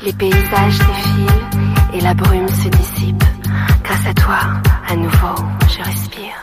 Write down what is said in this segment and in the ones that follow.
Les paysages défilent et la brume se dissipe. Grâce à toi, à nouveau, je respire.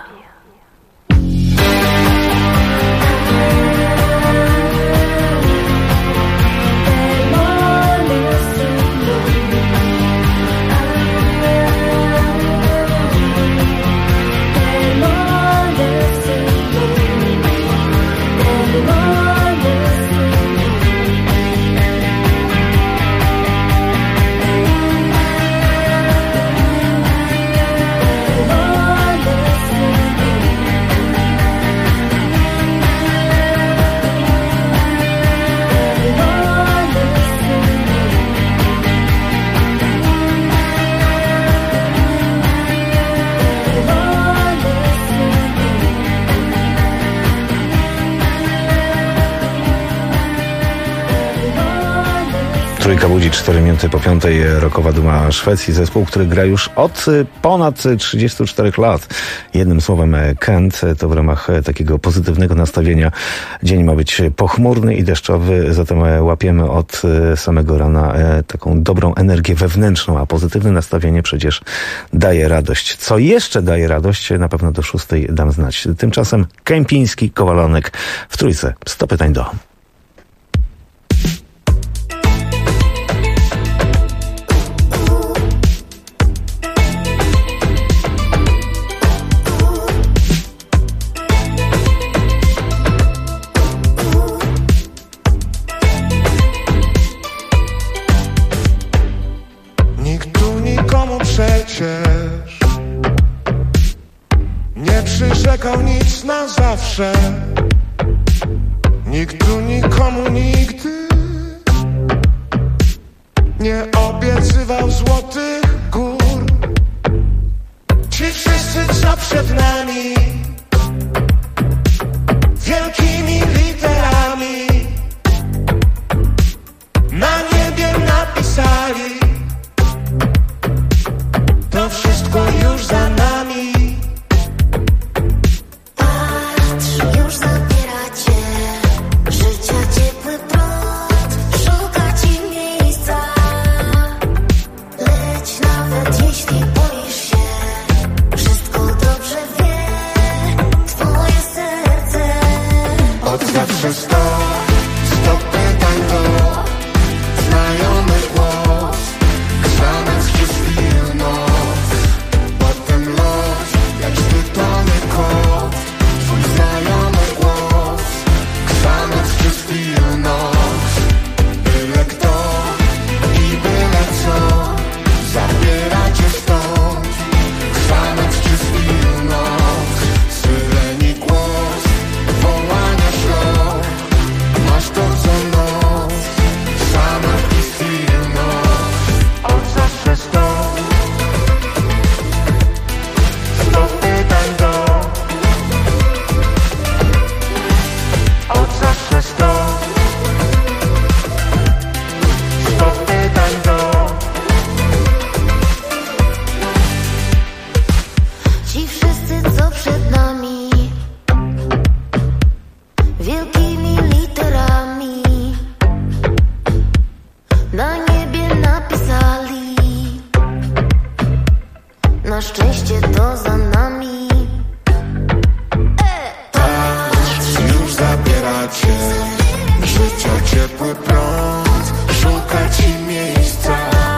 Trójka budzi 4 minuty po 5. Rockowa duma Szwecji. Zespół, który gra już od ponad 34 lat. Jednym słowem Kent. To w ramach takiego pozytywnego nastawienia. Dzień ma być pochmurny i deszczowy, zatem łapiemy od samego rana taką dobrą energię wewnętrzną, a pozytywne nastawienie przecież daje radość. Co jeszcze daje radość? Na pewno do 6 dam znać. Tymczasem Kępiński, Kowalonek w trójce. 100 pytań do. Nie przyrzekał nic na zawsze. Nikt tu nikomu nigdy nie obiecywał złotych gór. Ci wszyscy, co przed nami, wielkimi literami na niebie napisali: to wszystko już za nami. Patrz, już zabieracie życia ciepły prąd, szuka ci miejsca. Leć nawet jeśli boisz się, wszystko dobrze wie twoje serce. Od zawsze 100 pytań do znajomy głos. Xanax czy Wilnos, potem los, jak zbytony kot. Twój znajomy głos. Xanax czy Wilnos, byle kto i byle co zabiera cię stąd. Xanax czy Wilnos, syreni głos, wołania szlok. Masz to co noc, Xanax i Wilnos. Od zawsze 100 pytań do. Od zawsze 100 pytań do. Ci wszyscy, co przed nami, wielkimi literami na niebie napisali: na szczęście to za nami. Patrz, już zabieracie życia ciepły prąd, szuka ci miejsca.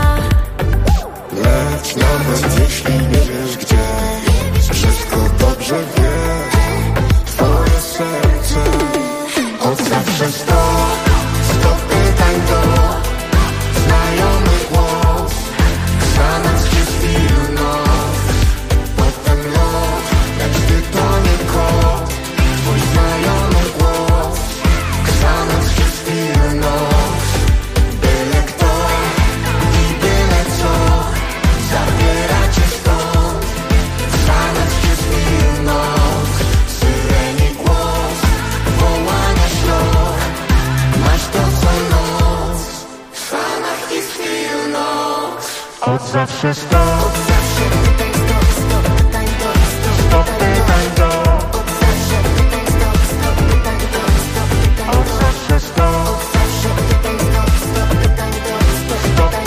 Leć nawet jeśli nie wiesz gdzie, wszystko dobrze wie twoje serce. Od zawsze 100 pytań do znajomy głos. Xanax czy Wilnos, potem lot, jak zbytony kot. Twój znajomy głos. Xanax czy Wilnos, byle kto i byle co zabiera cię stąd. Xanax czy Wilnos, syreni głos, wołania szlok. Masz to co noc, Xanax i Wilnos. Od zawsze 100 pytań do. Od zawsze 100 pytań do.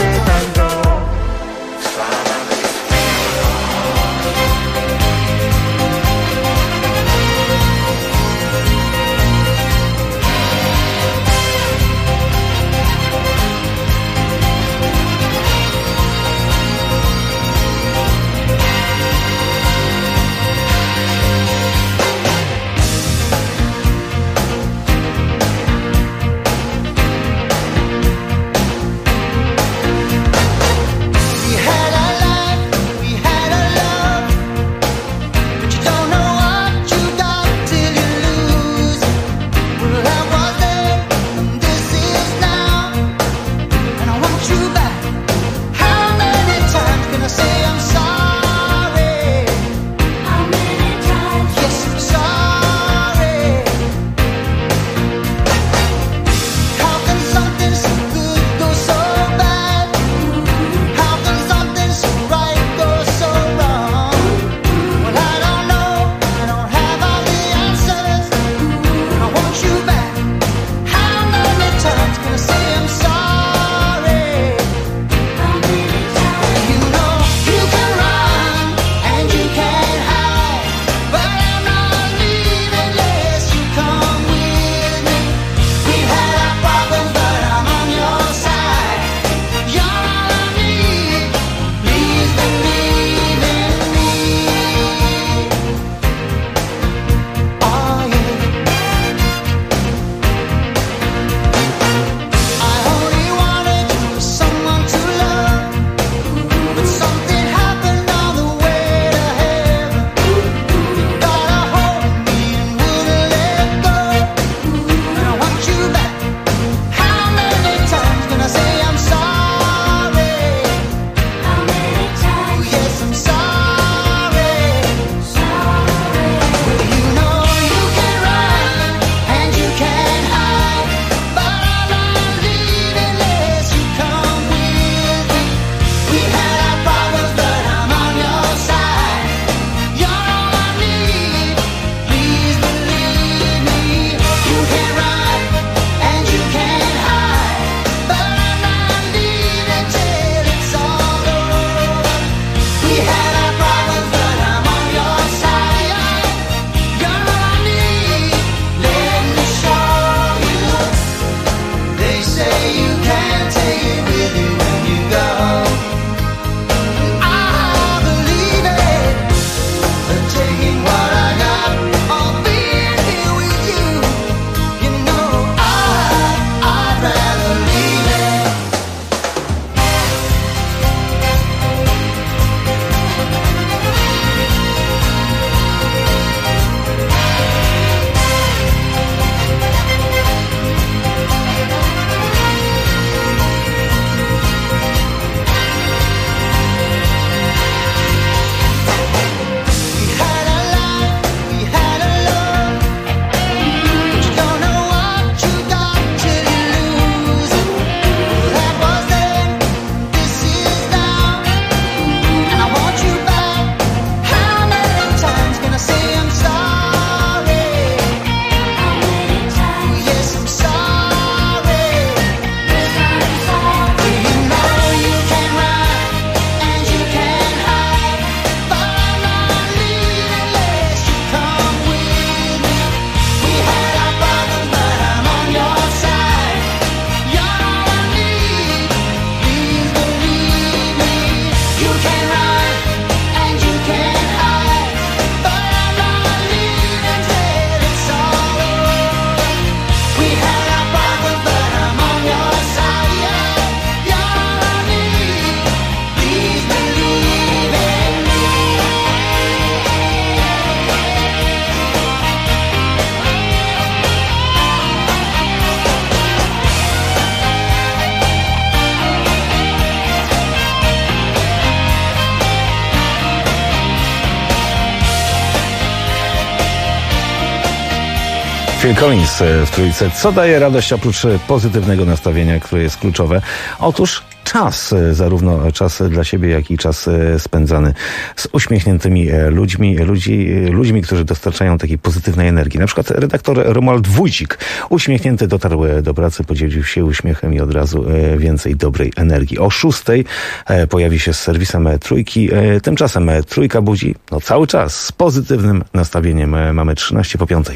Phil Collins w trójce. Co daje radość oprócz pozytywnego nastawienia, które jest kluczowe? Otóż czas, zarówno czas dla siebie, jak i czas spędzany z uśmiechniętymi ludźmi, którzy dostarczają takiej pozytywnej energii. Na przykład redaktor Romuald Wójcik, uśmiechnięty, dotarł do pracy, podzielił się uśmiechem i od razu więcej dobrej energii. O 6:00 pojawi się z serwisem Trójki. Tymczasem Trójka budzi cały czas z pozytywnym nastawieniem. Mamy 5:13.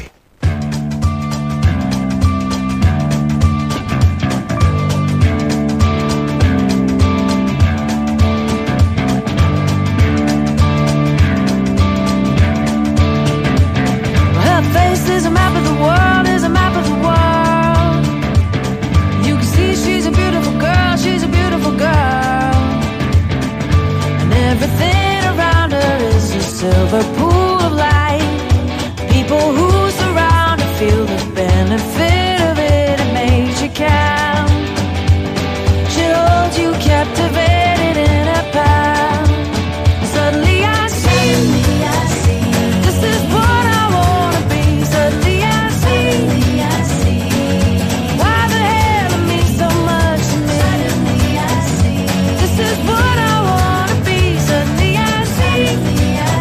Silver pool of light. People who surround her feel the benefit of it. It makes you count. She holds you captivated in her palm. Suddenly I see. This is what I wanna be. Suddenly I see. Why the hell it means so much to me. Suddenly I see. This is what I wanna be. Suddenly I see.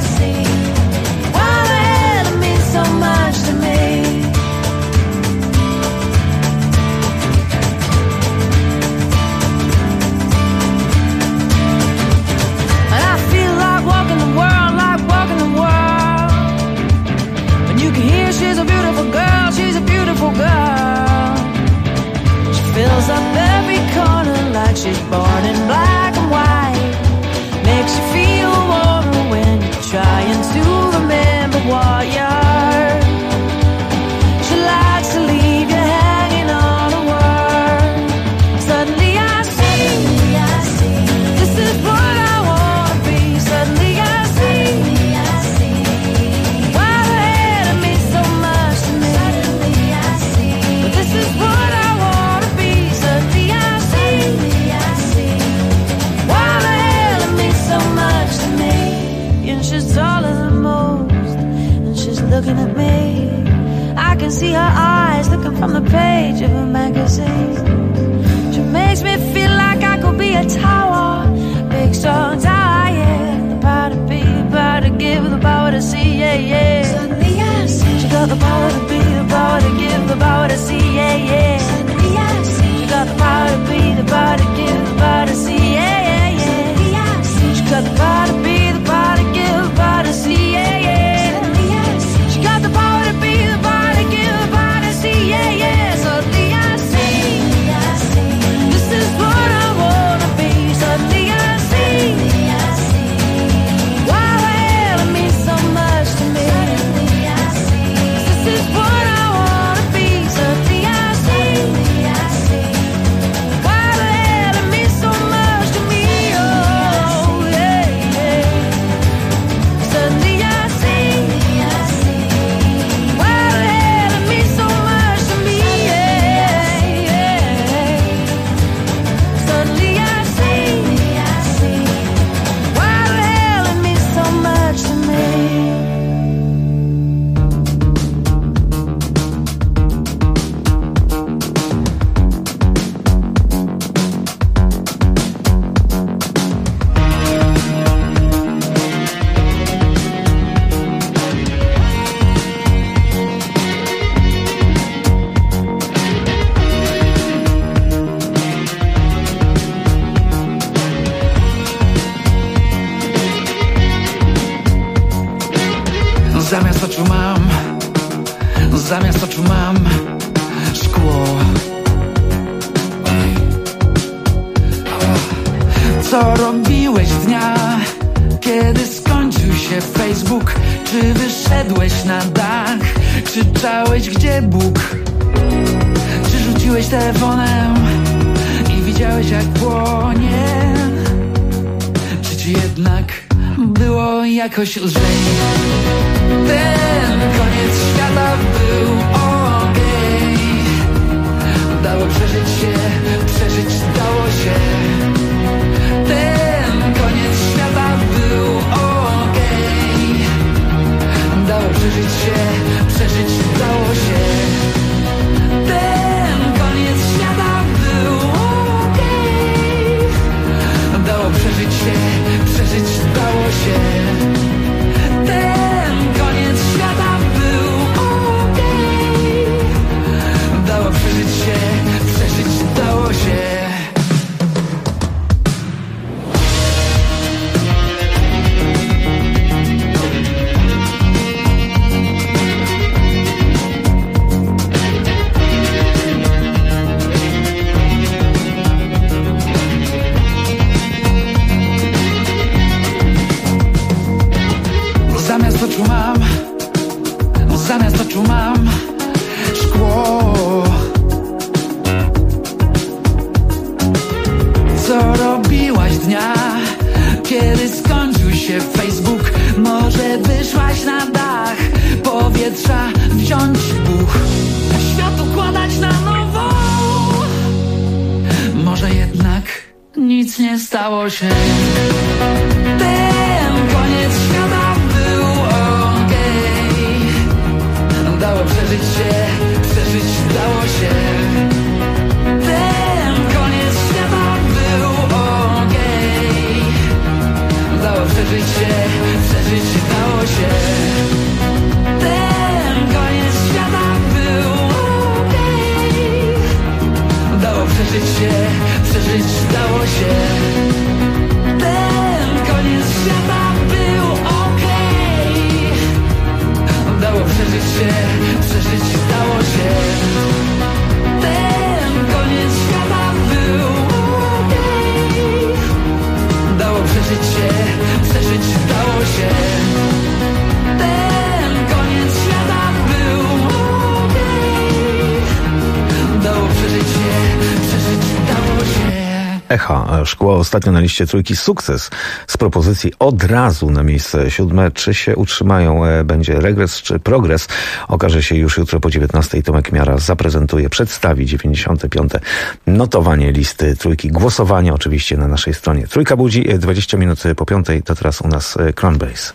So much to me. And I feel like walking the world, And you can hear she's a beautiful girl, She fills up every corner like she's born in black and white. Makes you feel warmer when you're trying to remember what you're. She likes to leave you hanging on a word. Suddenly I see. This is what I wanna be. Suddenly I see. Why the hell it means so much to me. Suddenly I see. But this is what I wanna be. Suddenly I see. Why the hell it means so much to me. And she's taller than most, and she's looking at me. I can see her eyes looking from the page of a magazine. She makes me feel like I could be a tower, big strong tower, yeah. The power to be, the power to give, the power to see, yeah. Suddenly I see. She got the power to be, the power to give, the power to see, yeah. Suddenly I see. She got the power to be, the power to give, the power to see, yeah. Suddenly I see. She got the power to be, the power to give, the power to see, yeah. Suddenly I see. She got the power to be, the power to give, the power to see, yeah. Suddenly I see. This is what I wanna be. Suddenly I see. Why the hell it means so much to me. Suddenly I see. This is what I wanna be. Suddenly I see. Why the hell it means so much to me. Oh yeah. Suddenly I see. Why the hell it means so much to me. Suddenly I see. Why the hell it means so much to me. Zamiast oczu mam szkło. Co robiłeś dnia, kiedy skończył się Facebook? Czy wyszedłeś na dach? Krzyczałeś, gdzie Bóg? Czy rzuciłeś telefonem i widziałeś, jak płonie? Czy ci jednak było jakoś lżej? Ten koniec świata był okej. Dało przeżyć się, przeżyć dało się. Ten koniec świata był okej. Dało przeżyć się, przeżyć dało się. co robiłaś dnia, kiedy skończył się Facebook? Może wyszłaś na dach, powietrza wziąć buch, świat układać na nowo. Może jednak nic nie stało się. Ten koniec świata był okej. Dało przeżyć się, przeżyć dało się. Ten koniec świata był okej. Dało przeżyć się, przeżyć dało się. Ten koniec świata był okej. Dało przeżyć się, przeżyć dało się. Ten koniec świata był okej. Dało przeżyć się, przeżyć dało się. Ten koniec świata był okej. Dało przeżyć się, przeżyć dało się. Ten koniec świata był okej. Dało przeżyć się, przeżyć dało się. Echa szkło ostatnio na liście trójki sukces z propozycji od razu na miejsce 7. Czy się utrzymają? Będzie regres czy progres? Okaże się już jutro po 19:00. Tomek Miara zaprezentuje, przedstawi 95. notowanie listy trójki. Głosowanie oczywiście na naszej stronie. Trójka budzi 20 minut po 5:00. To teraz u nas Crown Base.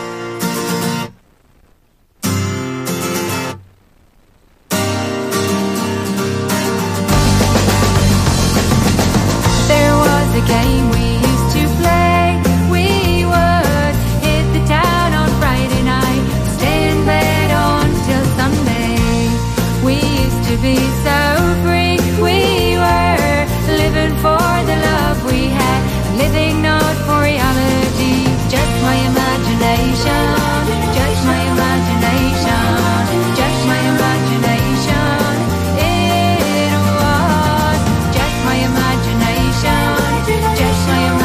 There was a game we used to play. We would hit the town on Friday night, stay in bed until Sunday. We used to be so free. We were living for the love we had, living not for reality. Just my imagination, just my imagination, just my imagination. It was just my imagination, just my imagination.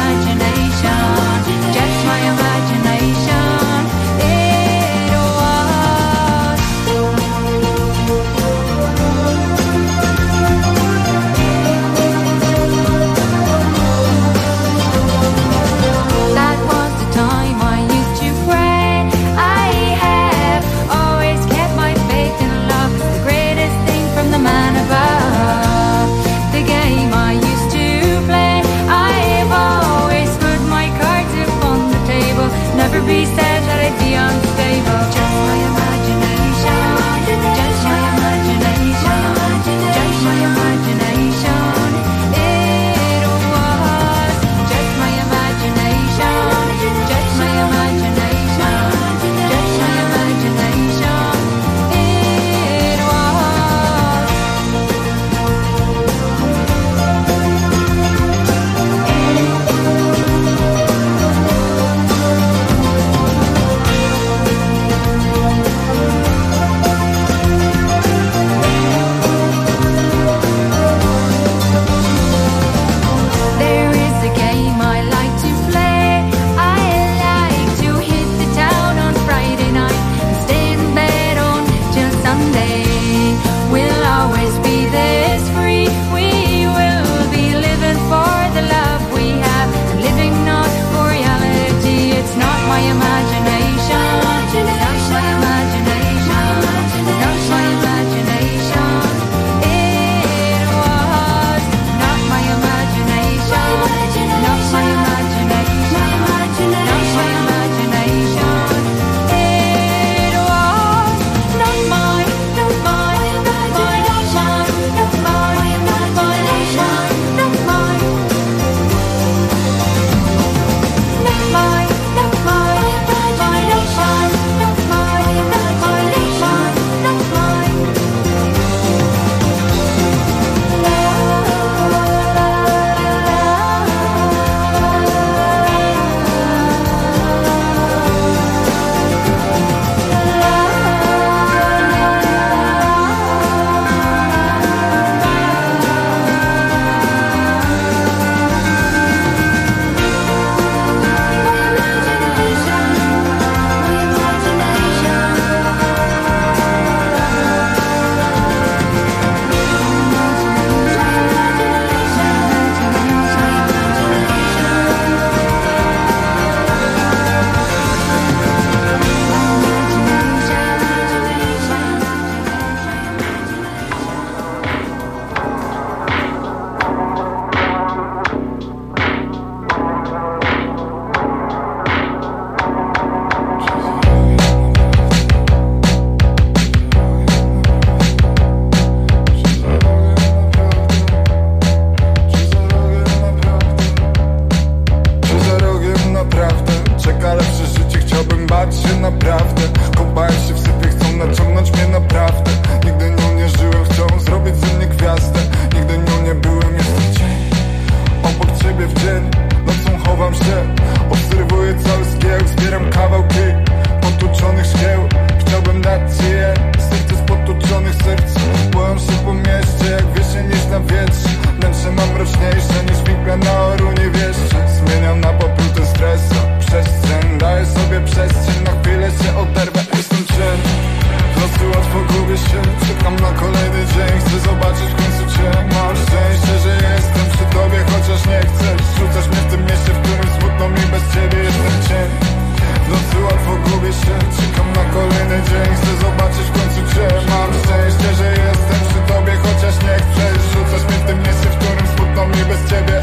bać się naprawdę. Kopają się w sypie, chcą naciągnąć mnie naprawdę. Nigdy nią nie żyłem, chcą zrobić ze mnie gwiazdę. Nigdy nią nie byłem, jestem cień obok ciebie w dzień. Nocą chowam się, obserwuję cały zgiełk. Zbieram kawałki potłuczonych szkieł. Chciałbym dać ci je, serce z potłuczonych serc. Boją się po mieście, jak wiesień niż na wietrze. Wnętrze mam mroczniejsze niż wikle na orunie wieszcze. Zmieniam na poplutę stresu przestrzeń, daję sobie przestrzeń. Na chwilę się oderwę, jestem cień. W nocy łatwo gubię się, czekam na kolejny dzień. Chcę zobaczyć w końcu cię. Mam szczęście, że jestem przy tobie, chociaż nie chcesz. Rzucasz mnie w tym mieście, w którym smutno mi bez ciebie. Jestem cień. W nocy łatwo gubię się, czekam na kolejny dzień. Chcę zobaczyć w końcu cię. Mam szczęście, że jestem przy tobie, chociaż nie chcesz. Rzucasz mnie w tym mieście, w którym smutno mi bez ciebie.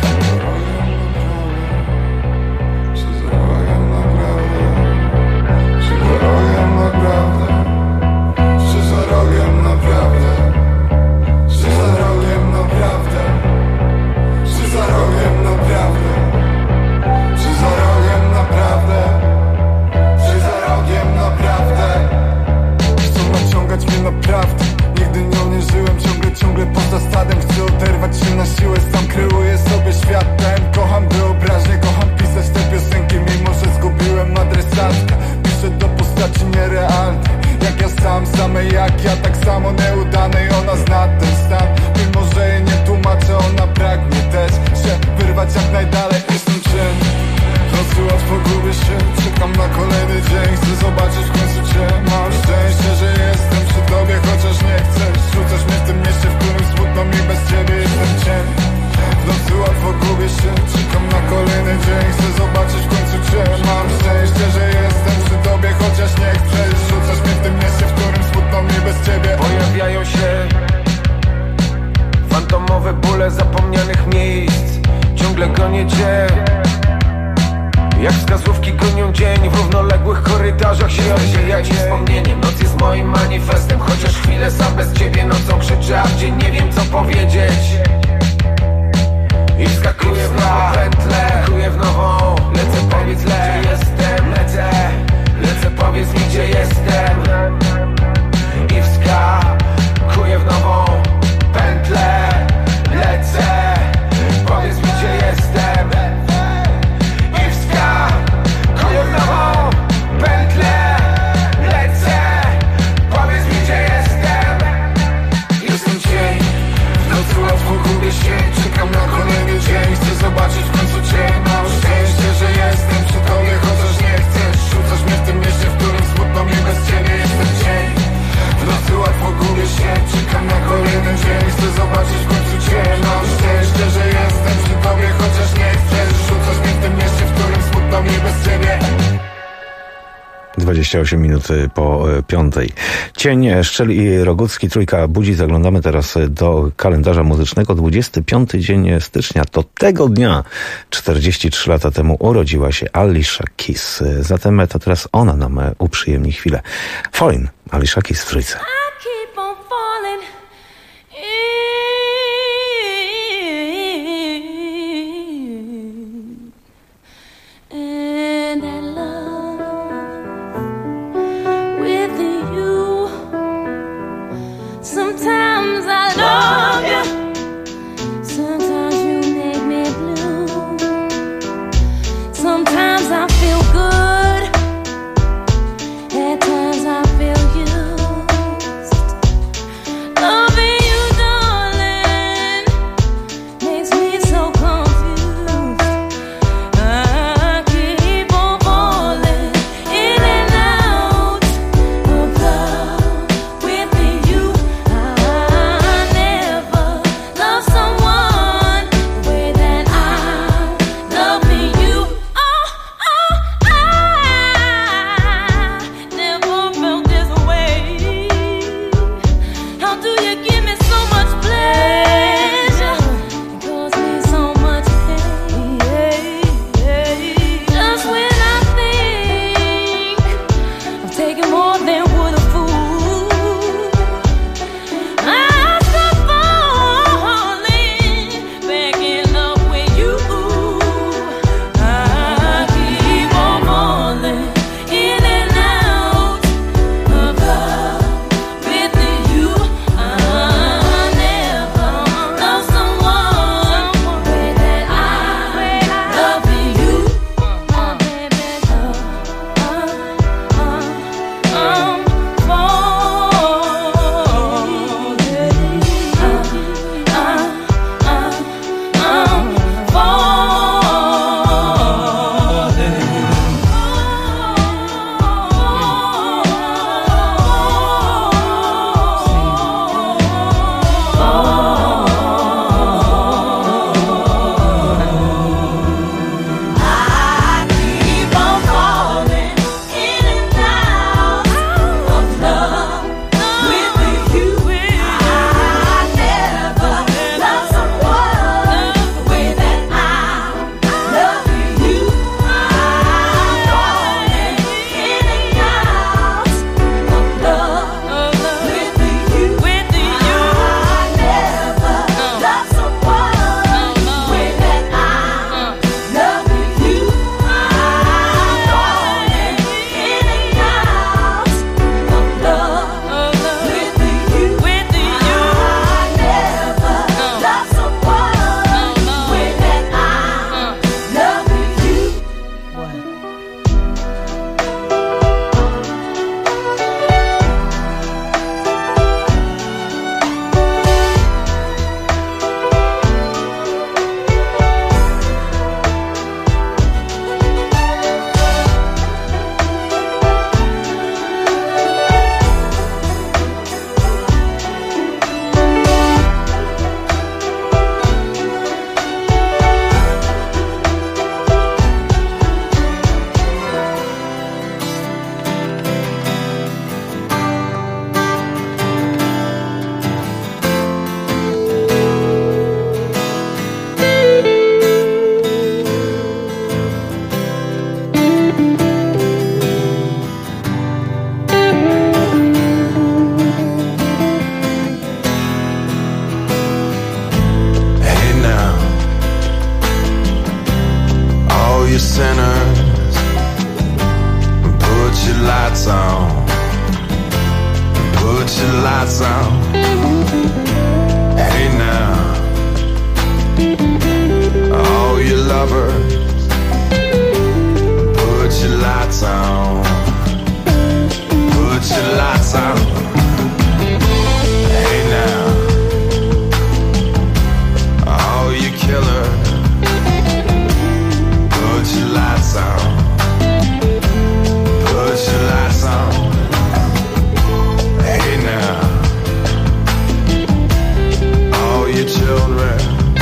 Czy za rogiem naprawdę? Czy za rogiem naprawdę? Czy za rogiem naprawdę? Czy za rogiem naprawdę? Czy za rogiem naprawdę? Czy za rogiem naprawdę? Czy za rogiem naprawdę? Chcą naciągać mnie naprawdę. Nigdy nią nie żyłem, ciągle poza stadem. Chcę oderwać się na siłę, sam kreuję sobie świat ten. Kocham wyobraźnię, kocham pisać te piosenki, mimo że zgubiłem adresatkę. Piszę do postaci nierealnej, jak ja sam, same jak ja, tak samo nieudanej. Ona zna ten stan, mimo że jej nie tłumaczę. Ona pragnie też się wyrwać jak najdalej. Jestem cień. W nocy łatwo gubię się, czekam na kolejny dzień. Chcę zobaczyć w końcu cię. Mam szczęście, że jestem przy tobie, chociaż nie chcesz. Rzucasz mnie w tym mieście, w którym smutno mi bez ciebie. Jestem cień. W nocy łatwo gubię się, czekam na kolejny dzień. Chcę zobaczyć w końcu cię. Mam szczęście, że jestem przy tobie, chociaż nie chcesz. Rzucasz mnie w tym mieście, w którym smutno mi bez ciebie. Pojawiają się fantomowe bóle zapomnianych miejsc. Ciągle gonię cię, jak wskazówki gonią dzień. W równoległych korytarzach się odbijać wspomnieniem. Noc jest moim manifestem, chociaż chwilę sam bez ciebie nocą krzyczę, a w dzień nie wiem co powiedzieć. I wskakuję w nową pętlę, wskakuję w nową. Lecę, powiedz gdzie jestem. Lecę, powiedz mi gdzie jestem. I wskakuję w nową pętlę. Lecę, powiedz mi gdzie jestem. I wskakuję w nową pętlę. Lecę, powiedz mi gdzie jestem. Jestem cień. W nocy łatwo gubię się, czekam na kolejny dzień. Chcę zobaczyć w końcu cię. Mam szczęście, że jestem przy tobie, chociaż nie chcesz. Rzucasz mnie w tym mieście, w którym smutno mi bez ciebie. Jestem cień. W nocy łatwo gubię się, czekam na kolejny dzień. Chcę zobaczyć w końcu cię. Mam szczęście, że jestem przy tobie, chociaż nie chcesz. Rzucasz mnie w tym mieście, w którym smutno mi bez ciebie. 28 minut po 5. Cień, Szczel i Rogucki, trójka budzi. Zaglądamy teraz do kalendarza muzycznego. 25 dzień stycznia. To tego dnia 43 lata temu urodziła się Alicia Keys. Zatem to teraz ona nam uprzyjemni chwilę. Falling, Alicia Keys w trójce. Sometimes I love you, sometimes you make me blue. Sometimes I feel good, at times I feel you. you sinners, put your lights on. Put your lights on. Hey now, all you lovers, put your lights on. Put your lights on. Hey now, all you killers, put your lights on. Put your lights on. Hey now, all your children,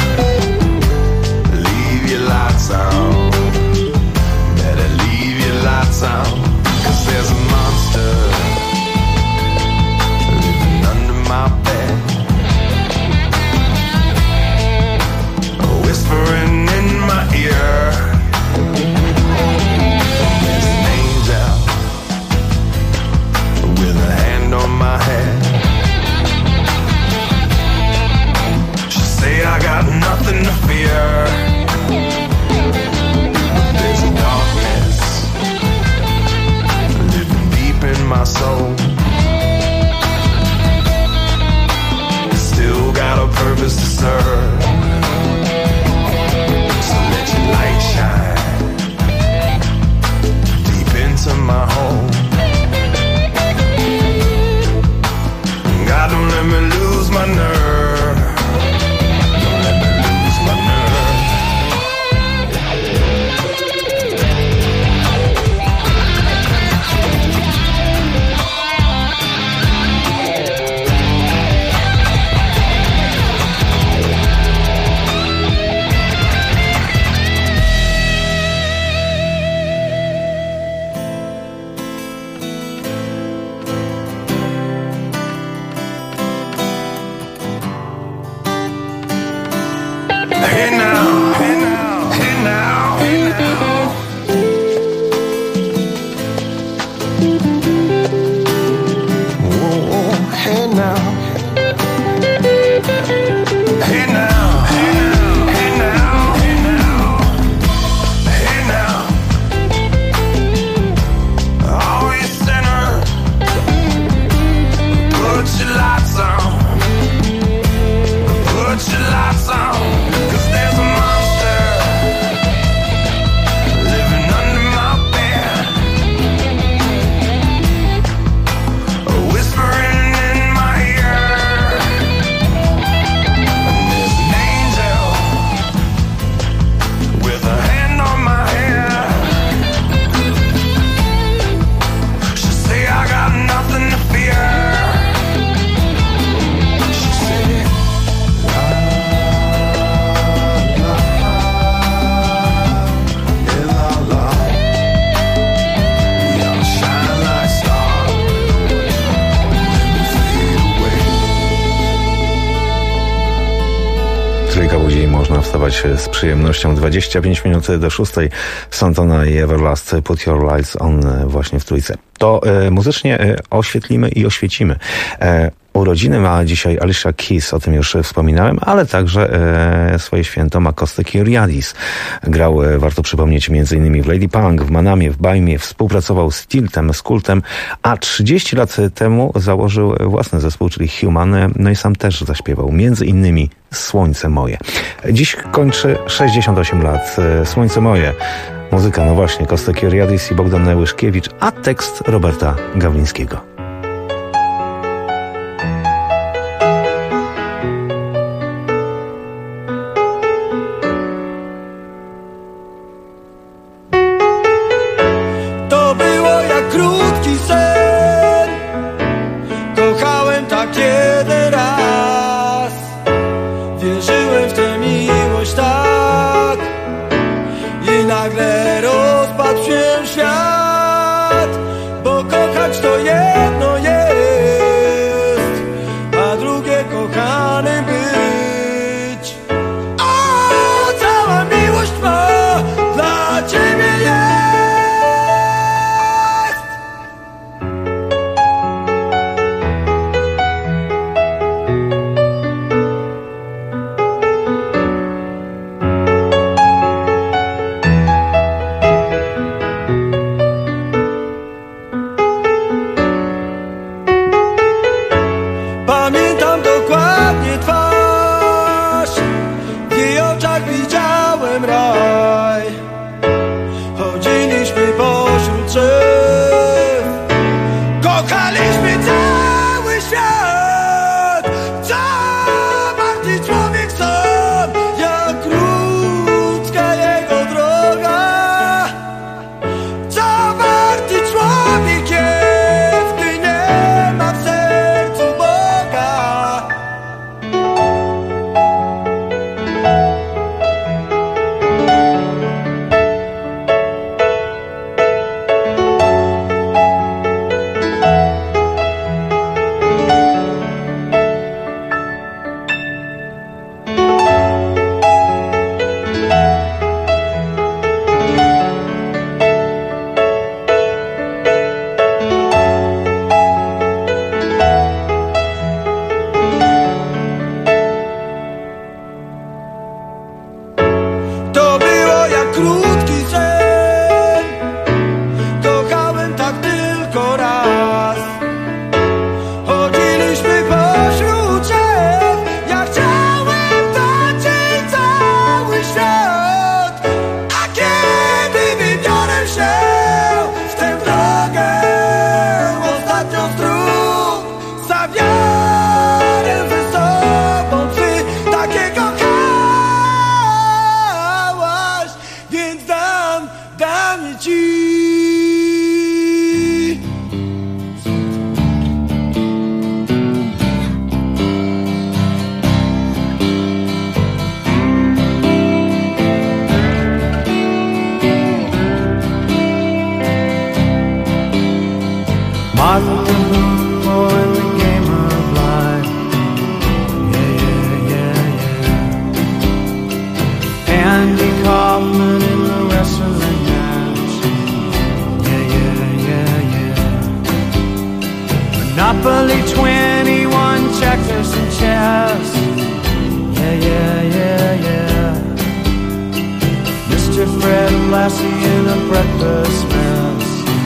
leave your lights on. Better leave your lights on, 'cause there's a monster living under my bed, whispering in my ear. There's an angel with a hand on my head. She say I got nothing to fear. There's a darkness living deep in my soul. Still got a purpose to serve. So let your light shine deep into my home. God, don't let me lose my nerve. Don't let me lose my nerve. Hey now, hey now, hey now, hey now. Whoa, hey now. Hey now, hey now, hey now, hey now. Hey now. All you sinners, put your lights on. Put your lights on. 'Cause there's a monster living under my bed, whispering in my ear. And there's an angel with a hand on my head. She say I got nothing to fear. She said, Trójka budzi, można wstawać z przyjemnością. 25 minut do 6. Santana i Everlast, Put Your Lights On właśnie w Trójce. To muzycznie oświetlimy i oświecimy. Urodziny ma dzisiaj Alicia Keys, o tym już wspominałem, ale także swoje święto ma Kostek Kyriadis. Grał, warto przypomnieć, m.in. w Lady Punk, w Manamie, w Bajmie, współpracował z Tiltem, z Kultem, a 30 lat temu założył własny zespół, czyli Human, no i sam też zaśpiewał, m.in. Słońce moje. Dziś kończy 68 lat. Słońce moje. Muzyka, no właśnie, Kostek Kyriadis i Bogdan Łyszkiewicz, a tekst Roberta Gawlińskiego. To było jak krótki sen. Kochałem tak jeden raz. Wierzyłem w tę miłość tak. I nagle rozpadł się świat. Bo kochać to jedno jest, a drugie kochany być. O, cała miłość ma dla ciebie jest. pamięci. Martha Cahoon in the game of life. Yeah, yeah, yeah, yeah. Andy Kaufman in the wrestling match. Yeah, yeah, yeah, yeah. Monopoly 21, checkers and chess. Yeah, yeah, yeah, yeah. Mr. Fred Lassie in a breakfast mess.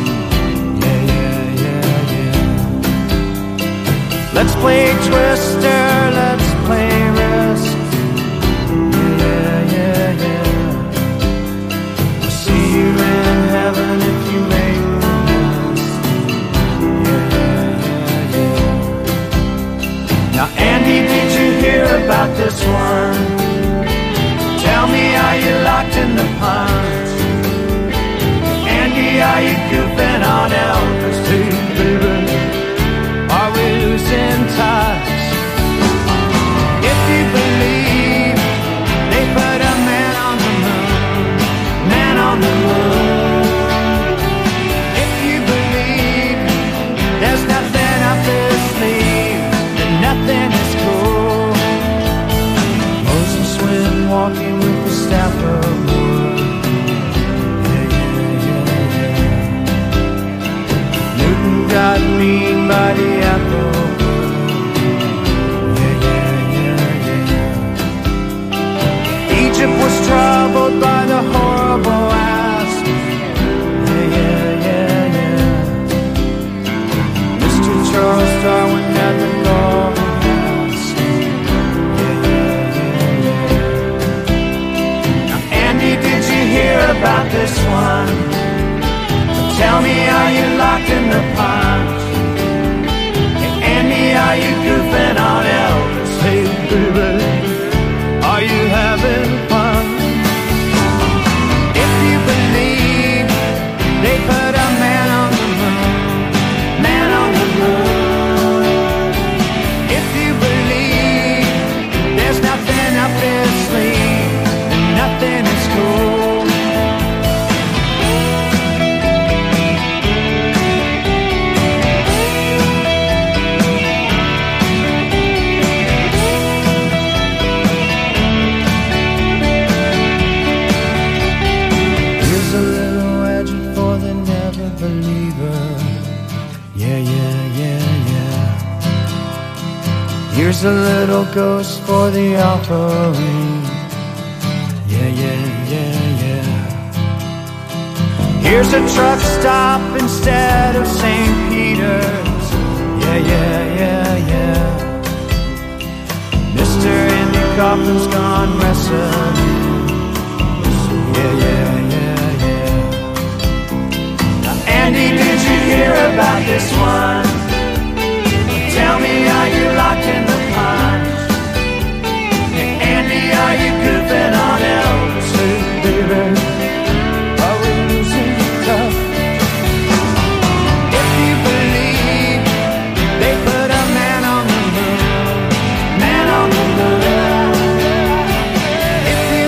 Let's play Twister, let's play Risk. Yeah, yeah, yeah. I'll see you in heaven if you make the list. Yeah, yeah, yeah, yeah. Now, Andy, did you hear about this one? Tell me, are you locked in the punch? Andy, are you goofing on Elvis too, baby? Are we losing touch? If you believe they put a man on the moon, man on the moon. If you believe there's nothing up his sleeve, then nothing is cool. Moses went walking with the staff of wood. Yeah, yeah, yeah, yeah. Newton got mean by the apple. Yeah, yeah, yeah, yeah. Egypt was troubled by the horrible ass. Yeah, yeah, yeah, yeah. Mr. Charles Darwin had the golden mask. Yeah, yeah, yeah, yeah. Now, Andy, did you hear about this one? Tell me, are you locked in the punch? Andy, are you goofing on Elvis? Hey, baby, are you having fun? If you believe they put a man on the moon, man on the moon. If you believe there's nothing up his sleeve, and nothing is cool. Here's a little ghost for the offering. Yeah, yeah, yeah, yeah. Here's a truck stop instead of St. Peter's. Yeah, yeah, yeah, yeah. Mr. Andy Kaufman's gone wrestling. Yeah, yeah, yeah, yeah. Now, Andy, did you hear about this one? Tell me, are you locked in the punch? Hey, Andy, are you goofing on Elvis? Hey, baby, are we losing touch? If you believe they put a man on the moon, man on the moon. If you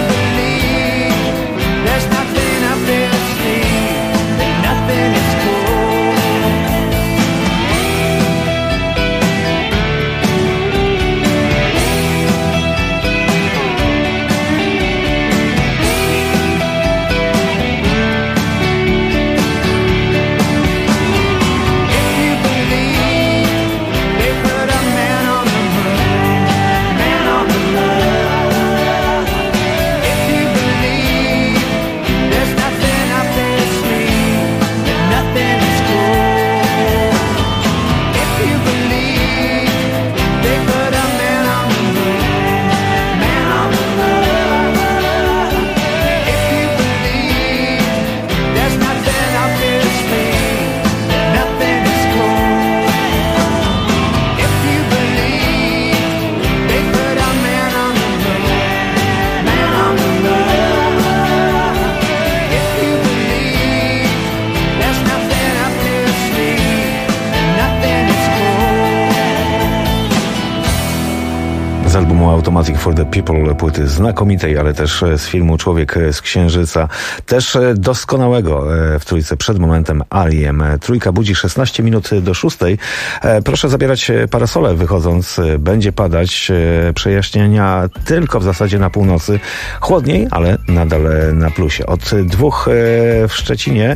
płytą Automatic for the People, płyty znakomitej, ale też z filmu Człowiek z Księżyca, też doskonałego w trójce przed momentem Aliem. Trójka budzi 16 minut do 6. Proszę zabierać parasole wychodząc, będzie padać, przejaśnienia tylko w zasadzie na północy, chłodniej, ale nadal na plusie. Od 2 w Szczecinie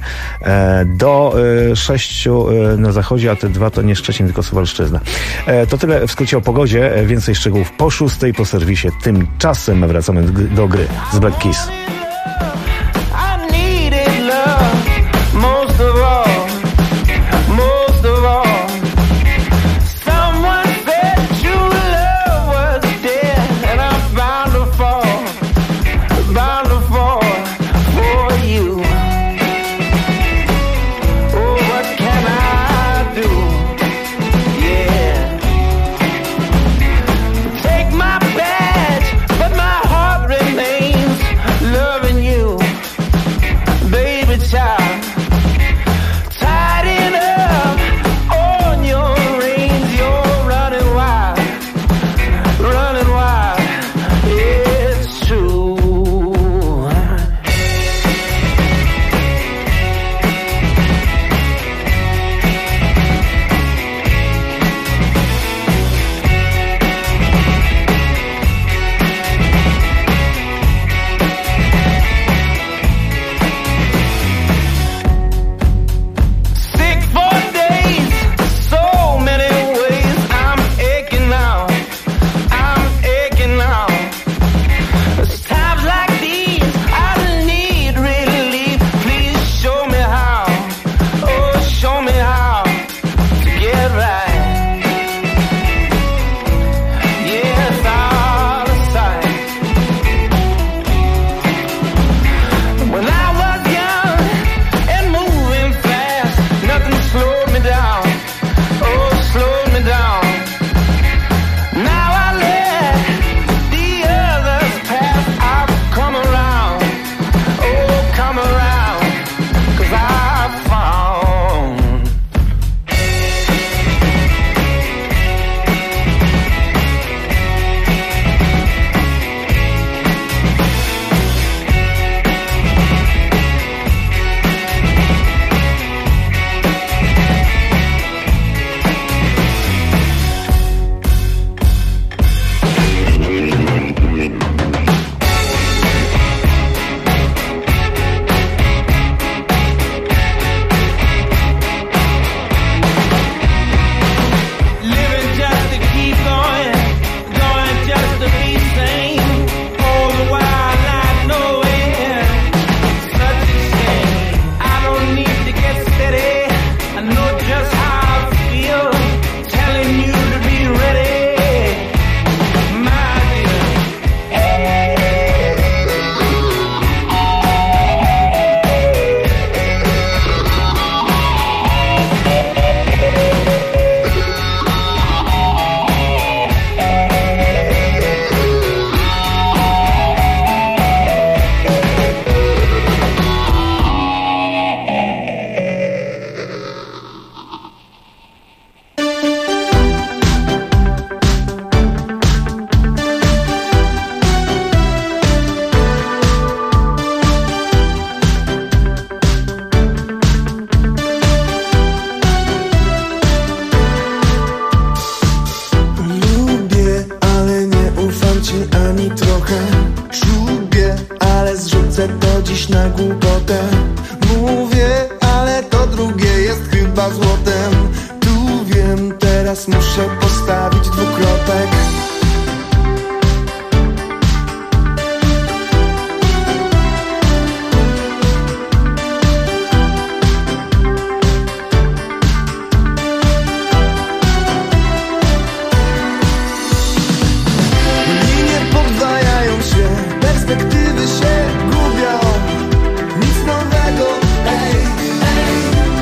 do 6 na zachodzie, a te 2 to nie Szczecin, tylko Suwalszczyzna. To tyle w skrócie o pogodzie. Więcej szczegółów po 6 po serwisie. Tymczasem wracamy do gry z Black Keys.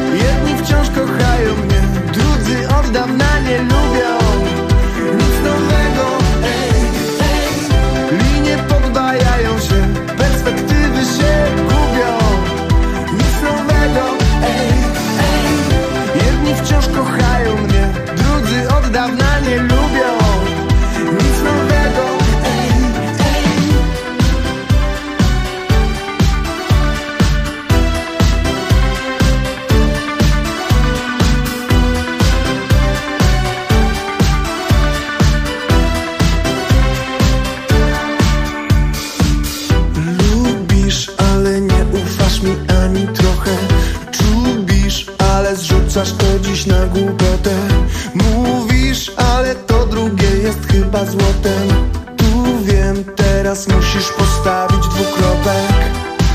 Jedni wciąż kochają mnie, drudzy od dawna nie lubią. Nic nowego. chcesz mi ani trochę. Czubisz, ale zrzucasz to dziś na głupotę. Mówisz, ale to drugie jest chyba złotem. Tu wiem, teraz musisz postawić dwukropek.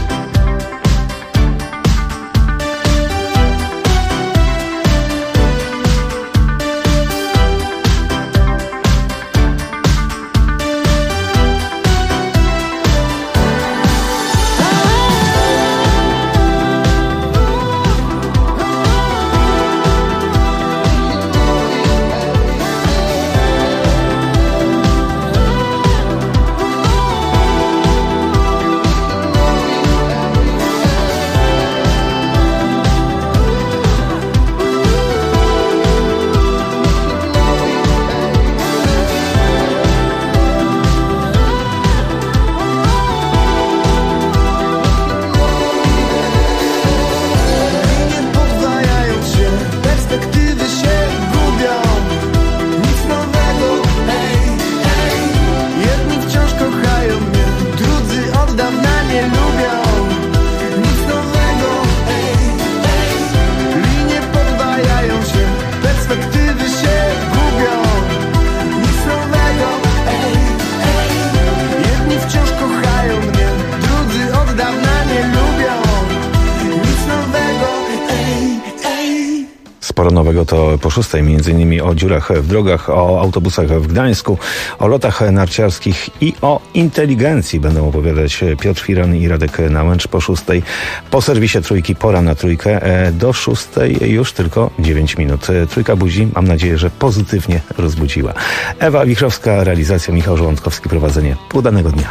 Sporo nowego to po 6, m.in. o dziurach w drogach, o autobusach w Gdańsku, o lotach narciarskich i o inteligencji będą opowiadać Piotr Firan i Radek Nałęcz po 6. Po serwisie Trójki pora na trójkę. Do 6 już tylko 9 minut. Trójka budzi, mam nadzieję, że pozytywnie rozbudziła. Ewa Wichrowska, realizacja, Michał Żołądkowski, prowadzenie. Udanego dnia.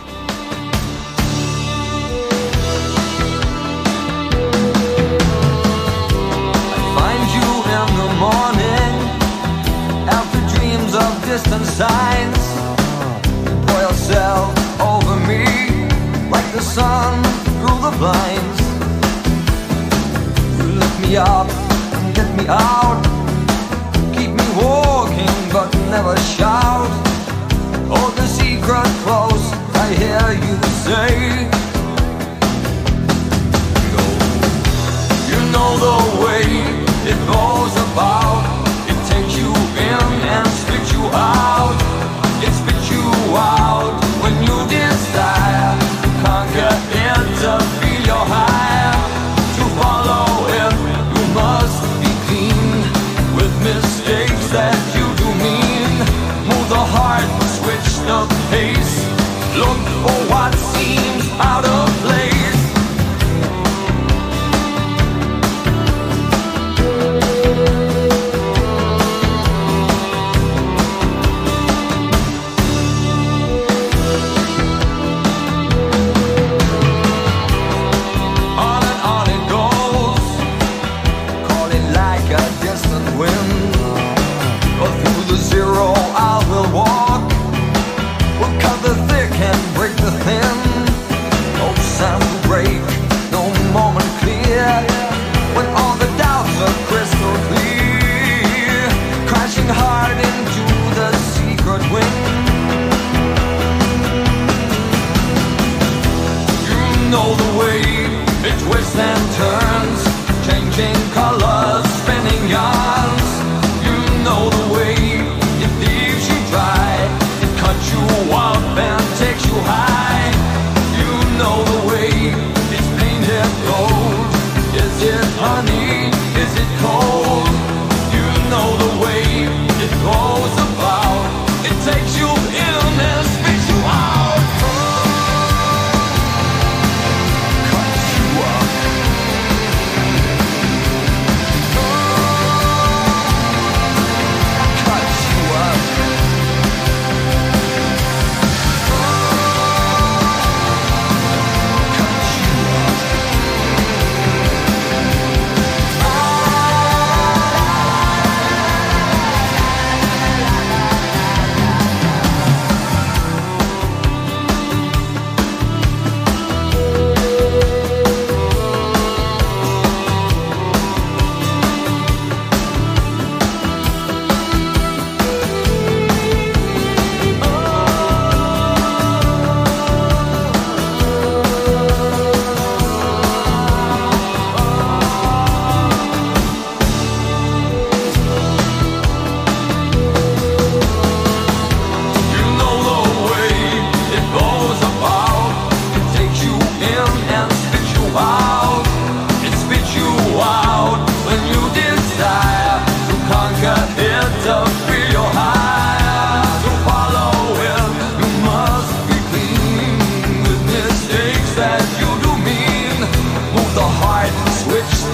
Distant signs, pour yourself over me like the sun through the blinds. You lift me up and get me out, keep me walking but never shout. Hold the secret close, I hear you say. You know the way it goes about. It takes you in and spits you out. It spits you out when you desire to conquer it, to feel your high. To follow it, you must be clean with mistakes that you do mean. Move the heart, switch the pace. Look for what seems out of place.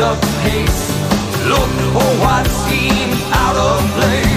the pace. Look for what seems out of place.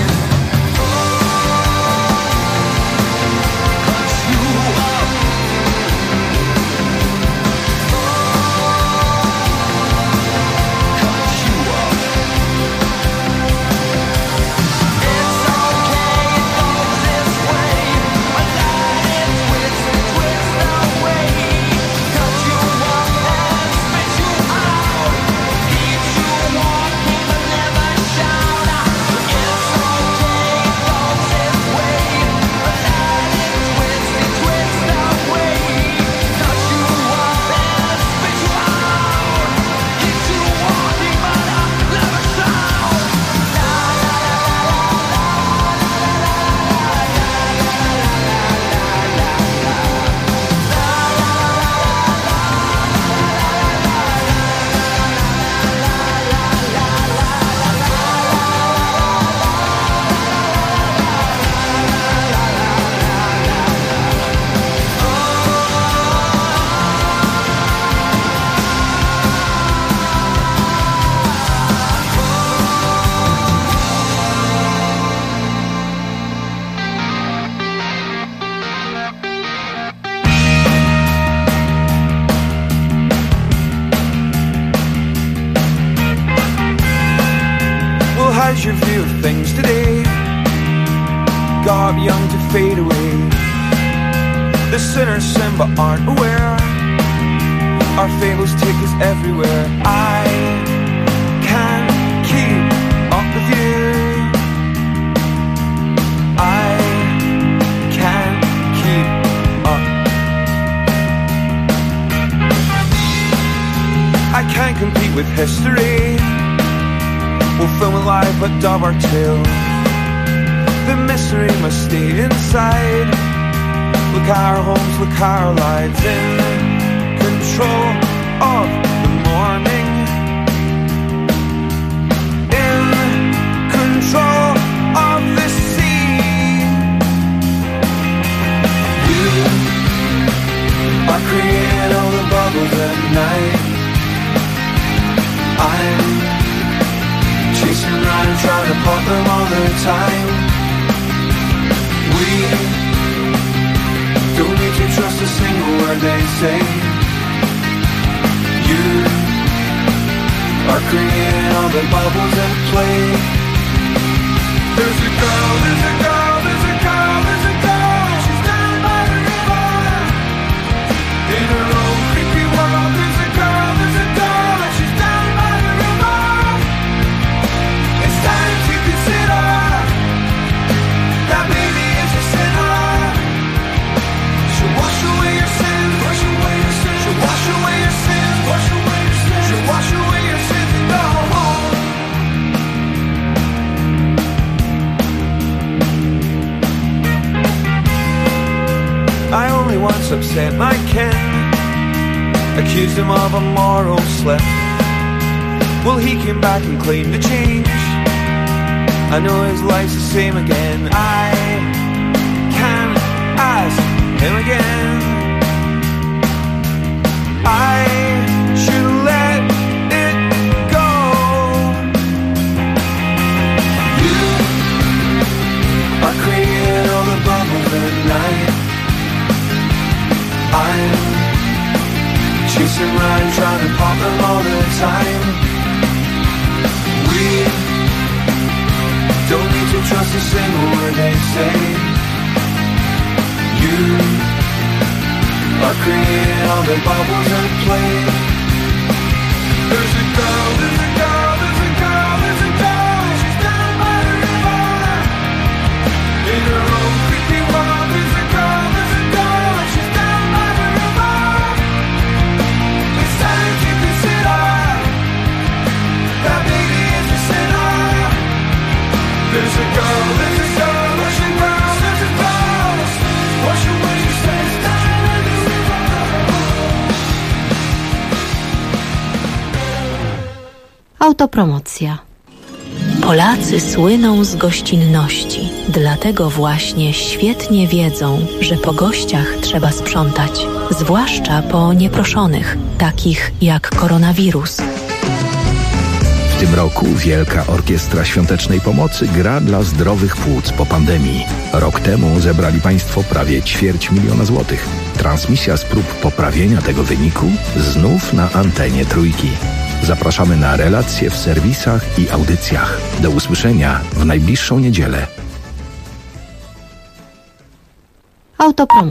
How's your view of things today? God young to fade away. The sinners sin but aren't aware. Our fables take us everywhere. I can't keep up with you. I can't keep up. I can't compete with history. We'll film it live but dub our tale. The mystery must stay inside. Look our homes, look our lives in control of the morning. In control of the sea. You are creating all the bubbles at night. I'm chasing around trying to pop them all the time. We don't need to trust a single word they say. You are creating all the bubbles at play. There's a girl, there's a girl, there's a girl, there's a girl. She's down by the river. In her own creepy world, there's a girl, there's a girl. She's down by the river. It's time to consider that baby is a sinner. She'll wash away your sins, wash away your sins. She'll wash away your sins, wash away your sins. She'll wash away your sins and go home. I only once upset my kin, accused him of a moral slip. Well, he came back and claimed to change. I know his life's the same again. I can't ask him again. I should let it go. You are creating all the bubbles at night. I'm chasing around trying to pop them all the time. We don't need to trust a single word they say. You are creating all the bubbles at play. There's a girl, there's a girl, there's a girl, there's a girl. She's down by the river. In her own creepy world, there's a girl, there's a girl. She's down by the river. It's time to consider that baby is a sinner. There's a girl, there's a girl, there's a girl, there's a girl. Wash away your sins, down by the river. Autopromocja. Polacy słyną z gościnności, dlatego właśnie świetnie wiedzą, że po gościach trzeba sprzątać, zwłaszcza po nieproszonych, takich jak koronawirus. tym roku Wielka Orkiestra Świątecznej Pomocy gra dla zdrowych płuc po pandemii. Rok temu zebrali Państwo prawie 250 000 złotych. Transmisja z prób poprawienia tego wyniku znów na antenie Trójki. Zapraszamy na relacje w serwisach i audycjach. Do usłyszenia w najbliższą niedzielę. Autoprom.